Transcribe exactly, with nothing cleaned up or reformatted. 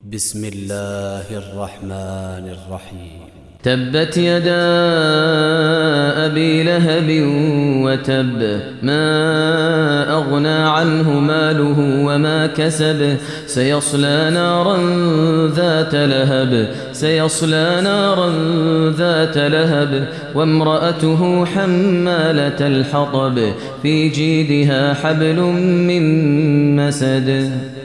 بسم الله الرحمن الرحيم. تبت يدا أبي لهب وتب، ما أغنى عنه ماله وما كسب، سيصلى نارا ذات لهب سيصلى نارا ذات لهب وامرأته حمالة الحطب في جيدها حبل من مسد.